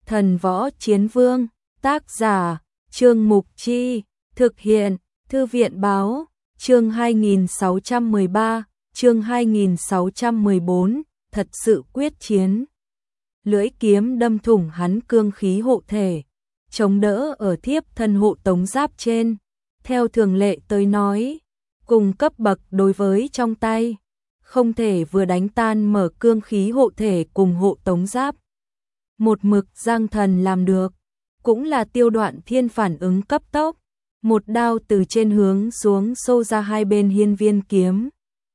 Thần Võ Chiến Vương, tác giả, Trương Mục Chi, thực hiện, Thư viện Báo, chương 2613, chương 2614, thật sự quyết chiến. Lưỡi kiếm đâm thủng hắn cương khí hộ thể, chống đỡ ở thiếp thân hộ tống giáp trên. Theo thường lệ tới nói, cùng cấp bậc đối với trong tay, không thể vừa đánh tan mở cương khí hộ thể cùng hộ tống giáp. Một mực Giang Thần làm được, cũng là Tiêu Đoạn Thiên phản ứng cấp tốc, một đao từ trên hướng xuống xô ra hai bên hiên viên kiếm.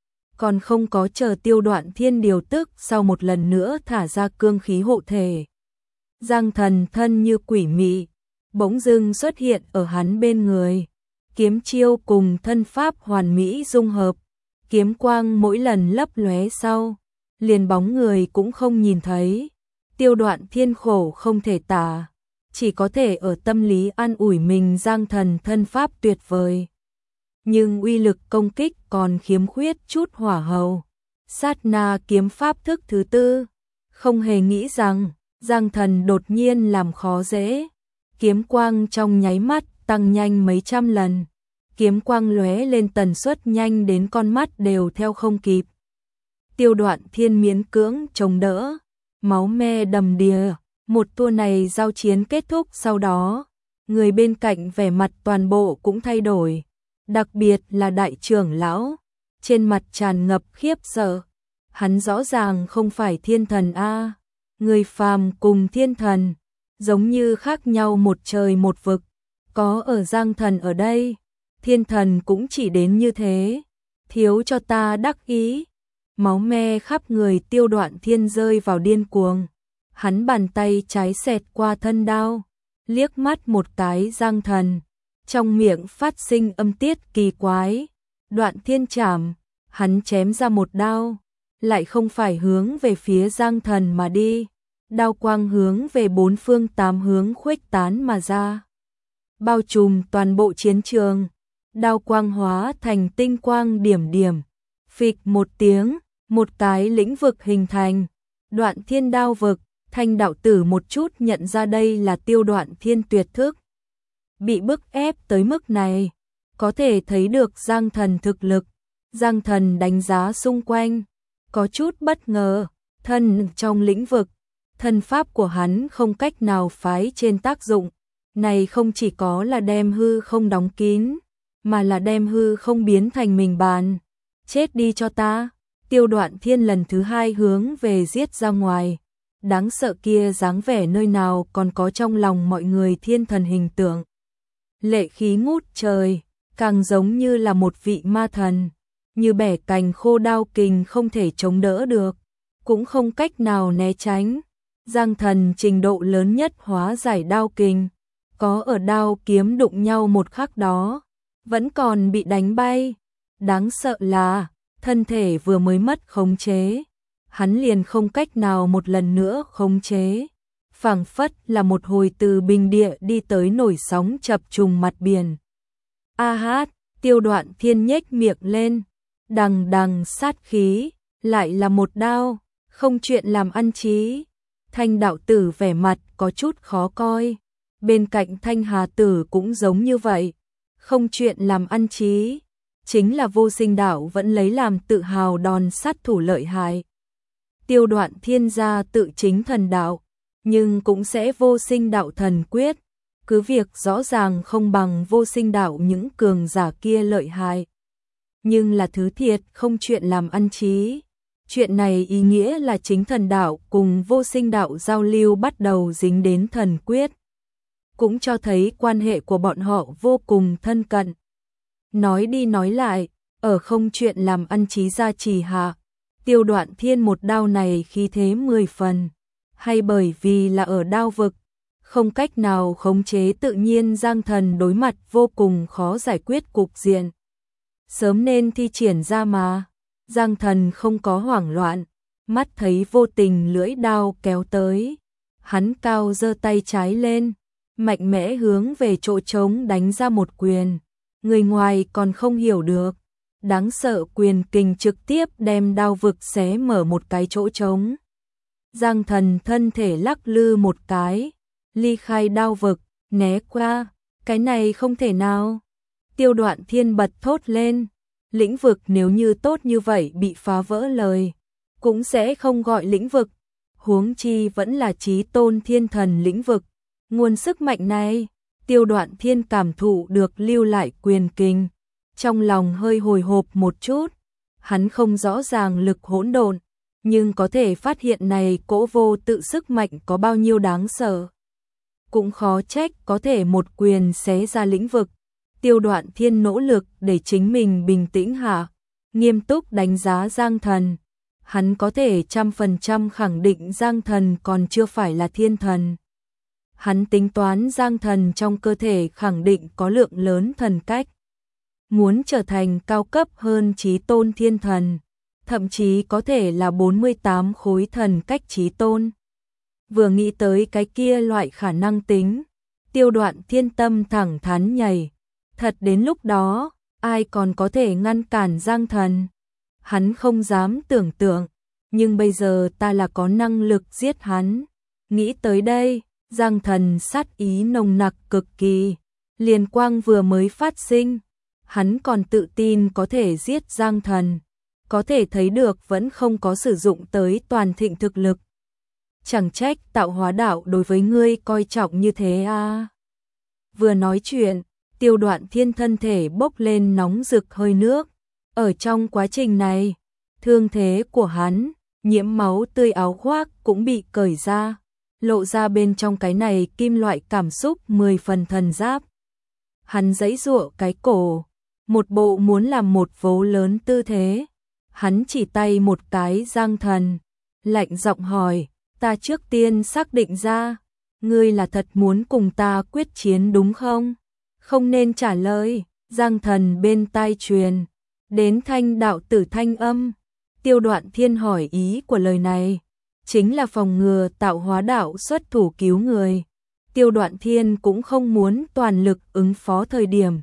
Còn không có chờ Tiêu Đoạn Thiên điều tức, sau một lần nữa thả ra cương khí hộ thể. Giang Thần thân như quỷ mị, bỗng dưng xuất hiện ở hắn bên người. Kiếm chiêu cùng thân pháp hoàn mỹ dung hợp, kiếm quang mỗi lần lấp lóe sau, liền bóng người cũng không nhìn thấy. Tiêu Đoạn Thiên khổ không thể tả, chỉ có thể ở tâm lý an ủi mình Giang Thần thân pháp tuyệt vời. Nhưng uy lực công kích còn khiếm khuyết chút hỏa hầu. Sát na kiếm pháp thức thứ tư, không hề nghĩ rằng Giang Thần đột nhiên làm khó dễ. Kiếm quang trong nháy mắt tăng nhanh mấy trăm lần. Kiếm quang lóe lên tần suất nhanh đến con mắt đều theo không kịp. Tiêu Đoạn Thiên miễn cưỡng chống đỡ, máu me đầm đìa. Một tour này giao chiến kết thúc sau đó, người bên cạnh vẻ mặt toàn bộ cũng thay đổi. Đặc biệt là đại trưởng lão, trên mặt tràn ngập khiếp sợ. Hắn rõ ràng không phải thiên thần a, người phàm cùng thiên thần, giống như khác nhau một trời một vực. Có ở Giang Thần ở đây, thiên thần cũng chỉ đến như thế, thiếu cho ta đắc ý. Máu me khắp người Tiêu Đoạn Thiên rơi vào điên cuồng. Hắn bàn tay trái xẹt qua thân đao, liếc mắt một cái Giang Thần, trong miệng phát sinh âm tiết kỳ quái. Đoạn Thiên chảm, hắn chém ra một đao, lại không phải hướng về phía Giang Thần mà đi, đao quang hướng về bốn phương tám hướng khuếch tán mà ra, bao trùm toàn bộ chiến trường. Đao quang hóa thành tinh quang điểm điểm, phịch một tiếng, một cái lĩnh vực hình thành. Đoạn Thiên đao vực. Thanh đạo tử một chút nhận ra đây là Tiêu Đoạn Thiên tuyệt thức. Bị bức ép tới mức này, có thể thấy được Giang Thần thực lực. Giang Thần đánh giá xung quanh, có chút bất ngờ, thân trong lĩnh vực, thân pháp của hắn không cách nào phái trên tác dụng. Này không chỉ có là đem hư không đóng kín, mà là đem hư không biến thành mình bàn. Chết đi cho ta. Tiêu Đoạn Thiên lần thứ hai hướng về giết ra ngoài. Đáng sợ kia dáng vẻ nơi nào còn có trong lòng mọi người thiên thần hình tượng. Lệ khí ngút trời, càng giống như là một vị ma thần, như bẻ cành khô đao kình không thể chống đỡ được, cũng không cách nào né tránh. Giang Thần trình độ lớn nhất hóa giải đao kình, có ở đao kiếm đụng nhau một khắc đó, vẫn còn bị đánh bay. Đáng sợ là, thân thể vừa mới mất khống chế, hắn liền không cách nào một lần nữa khống chế, phảng phất là một hồi từ bình địa đi tới nổi sóng chập trùng mặt biển. A hát, Tiêu Đoạn Thiên nhếch miệng lên, đằng đằng sát khí, lại là một đao, không chuyện làm ăn chí. Thanh đạo tử vẻ mặt có chút khó coi, bên cạnh Thanh Hà tử cũng giống như vậy, không chuyện làm ăn chí. Chính là Vô Sinh đạo vẫn lấy làm tự hào đòn sát thủ lợi hại. Tiêu Đoạn Thiên gia tự chính thần đạo, nhưng cũng sẽ Vô Sinh đạo thần quyết, cứ việc rõ ràng không bằng Vô Sinh đạo những cường giả kia lợi hại, nhưng là thứ thiệt không chuyện làm ăn chí. Chuyện này ý nghĩa là chính thần đạo cùng Vô Sinh đạo giao lưu bắt đầu dính đến thần quyết, cũng cho thấy quan hệ của bọn họ vô cùng thân cận. Nói đi nói lại, ở không chuyện làm ăn chí gia trì hạ, Tiêu Đoạn Thiên một đao này khí thế 10 phần, hay bởi vì là ở đao vực, không cách nào khống chế tự nhiên Giang Thần đối mặt vô cùng khó giải quyết cục diện. Sớm nên thi triển ra mà, Giang Thần không có hoảng loạn, mắt thấy vô tình lưỡi đao kéo tới, hắn cao giơ tay trái lên, mạnh mẽ hướng về chỗ trống đánh ra một quyền. Người ngoài còn không hiểu được, đáng sợ quyền kình trực tiếp đem đao vực xé mở một cái chỗ trống. Giang Thần thân thể lắc lư một cái, ly khai đao vực, né qua, cái này không thể nào. Tiêu Đoạn Thiên bật thốt lên, lĩnh vực nếu như tốt như vậy bị phá vỡ lời, cũng sẽ không gọi lĩnh vực, huống chi vẫn là chí tôn thiên thần lĩnh vực. Nguồn sức mạnh này, Tiêu Đoạn Thiên cảm thụ được lưu lại quyền kình, trong lòng hơi hồi hộp một chút, hắn không rõ ràng lực hỗn độn, nhưng có thể phát hiện này cỗ vô tự sức mạnh có bao nhiêu đáng sợ. Cũng khó trách có thể một quyền xé ra lĩnh vực. Tiêu Đoạn Thiên nỗ lực để chính mình bình tĩnh hạ, nghiêm túc đánh giá Giang Thần. Hắn có thể 100% khẳng định Giang Thần còn chưa phải là thiên thần. Hắn tính toán Giang Thần trong cơ thể khẳng định có lượng lớn thần cách. Muốn trở thành cao cấp hơn chí tôn thiên thần, thậm chí có thể là 48 khối thần cách chí tôn. Vừa nghĩ tới cái kia loại khả năng tính, Tiêu Đoạn Thiên tâm thẳng thắn nhảy. Thật đến lúc đó, ai còn có thể ngăn cản Giang Thần? Hắn không dám tưởng tượng, nhưng bây giờ ta là có năng lực giết hắn. Nghĩ tới đây, Giang Thần sát ý nồng nặc cực kỳ. Liền quang vừa mới phát sinh, hắn còn tự tin có thể giết Giang Thần. Có thể thấy được vẫn không có sử dụng tới toàn thịnh thực lực. Chẳng trách tạo hóa đạo đối với ngươi coi trọng như thế à. Vừa nói chuyện, Tiêu Đoạn Thiên thân thể bốc lên nóng rực hơi nước. Ở trong quá trình này, thương thế của hắn, nhiễm máu tươi áo khoác cũng bị cởi ra, lộ ra bên trong cái này kim loại cảm xúc 10 phần thần giáp. Hắn giãy giụa cái cổ, một bộ muốn làm một vố lớn tư thế. Hắn chỉ tay một cái Giang Thần, lạnh giọng hỏi, ta trước tiên xác định ra, ngươi là thật muốn cùng ta quyết chiến đúng không? Không nên trả lời. Giang Thần bên tai truyền đến thanh đạo tử thanh âm. Tiêu Đoạn Thiên hỏi ý của lời này chính là phòng ngừa tạo hóa đạo xuất thủ cứu người. Tiêu Đoạn Thiên cũng không muốn toàn lực ứng phó thời điểm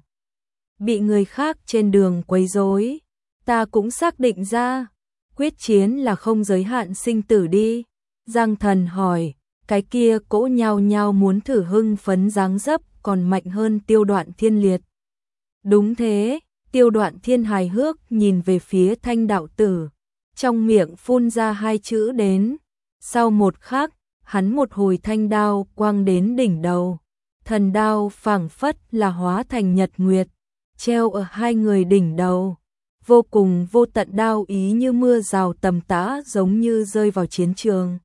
bị người khác trên đường quấy rối. Ta cũng xác định ra, quyết chiến là không giới hạn sinh tử đi. Giang Thần hỏi, cái kia cỗ nhao nhao muốn thử hưng phấn dáng dấp còn mạnh hơn Tiêu Đoạn Thiên liệt. Đúng thế, Tiêu Đoạn Thiên hài hước nhìn về phía thanh đạo tử, trong miệng phun ra hai chữ đến. Sau một khắc, hắn một hồi thanh đao quang đến đỉnh đầu. Thần đao phảng phất là hóa thành nhật nguyệt, treo ở hai người đỉnh đầu. Vô cùng vô tận đao ý như mưa rào tầm tã giống như rơi vào chiến trường.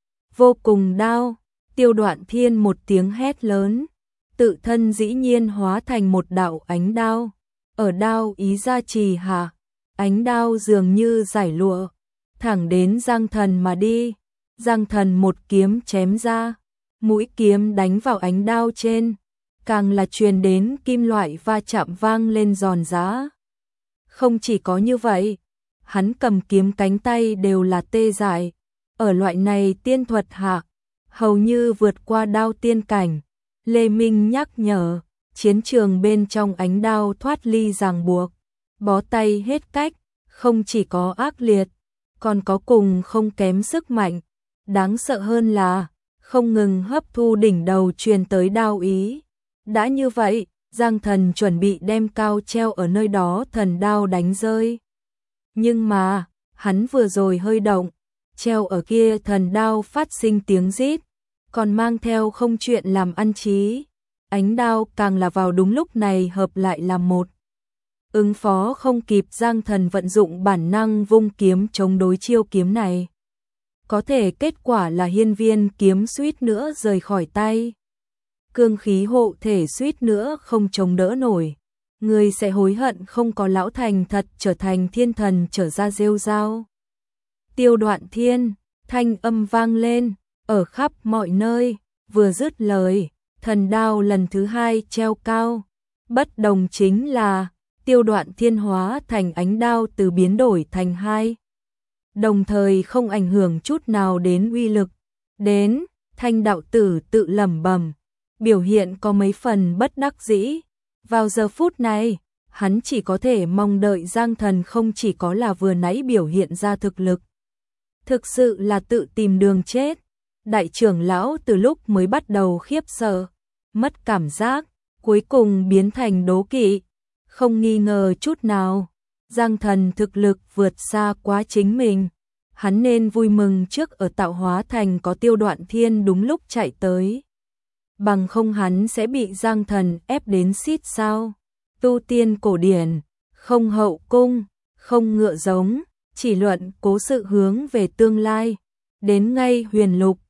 Vô cùng đao, Tiêu Đoạn Thiên một tiếng hét lớn, tự thân dĩ nhiên hóa thành một đạo ánh đao. Ở đao ý gia trì hạ, ánh đao dường như giải lụa, thẳng đến Giang Thần mà đi. Giang Thần một kiếm chém ra, mũi kiếm đánh vào ánh đao trên, càng là truyền đến kim loại va chạm vang lên giòn giã. Không chỉ có như vậy, hắn cầm kiếm cánh tay đều là tê dại. Ở loại này tiên thuật hạ, hầu như vượt qua đao tiên cảnh. Lê Minh nhắc nhở, chiến trường bên trong ánh đao thoát ly ràng buộc, bó tay hết cách, không chỉ có ác liệt, còn có cùng không kém sức mạnh. Đáng sợ hơn là, không ngừng hấp thu đỉnh đầu truyền tới đao ý. Đã như vậy, Giang Thần chuẩn bị đem cao treo ở nơi đó thần đao đánh rơi. Nhưng mà, hắn vừa rồi hơi động, treo ở kia thần đao phát sinh tiếng rít, còn mang theo không chuyện làm ăn chí. Ánh đao càng là vào đúng lúc này hợp lại làm một. Ứng phó không kịp, Giang Thần vận dụng bản năng vung kiếm chống đối chiêu kiếm này. Có thể kết quả là hiên viên kiếm suýt nữa rời khỏi tay. Cương khí hộ thể suýt nữa không chống đỡ nổi. Người sẽ hối hận không có lão thành thật trở thành thiên thần trở ra rêu rao. Tiêu Đoạn Thiên, thanh âm vang lên, ở khắp mọi nơi, vừa dứt lời, thần đao lần thứ hai treo cao. Bất đồng chính là, Tiêu Đoạn Thiên hóa thành ánh đao từ biến đổi thành hai. Đồng thời không ảnh hưởng chút nào đến uy lực. Đến, thanh đạo tử tự lẩm bẩm, biểu hiện có mấy phần bất đắc dĩ. Vào giờ phút này, hắn chỉ có thể mong đợi Giang Thần không chỉ có là vừa nãy biểu hiện ra thực lực, thực sự là tự tìm đường chết. Đại trưởng lão từ lúc mới bắt đầu khiếp sợ, mất cảm giác, cuối cùng biến thành đố kỵ, không nghi ngờ chút nào. Giang Thần thực lực vượt xa quá chính mình, hắn nên vui mừng trước ở Tạo Hóa Thành có Tiêu Đoạn Thiên đúng lúc chạy tới. Bằng không hắn sẽ bị Giang Thần ép đến xít sao. Tu tiên cổ điển, không hậu cung, không ngựa giống, chỉ luận cố sự hướng về tương lai. Đến ngay huyền lục,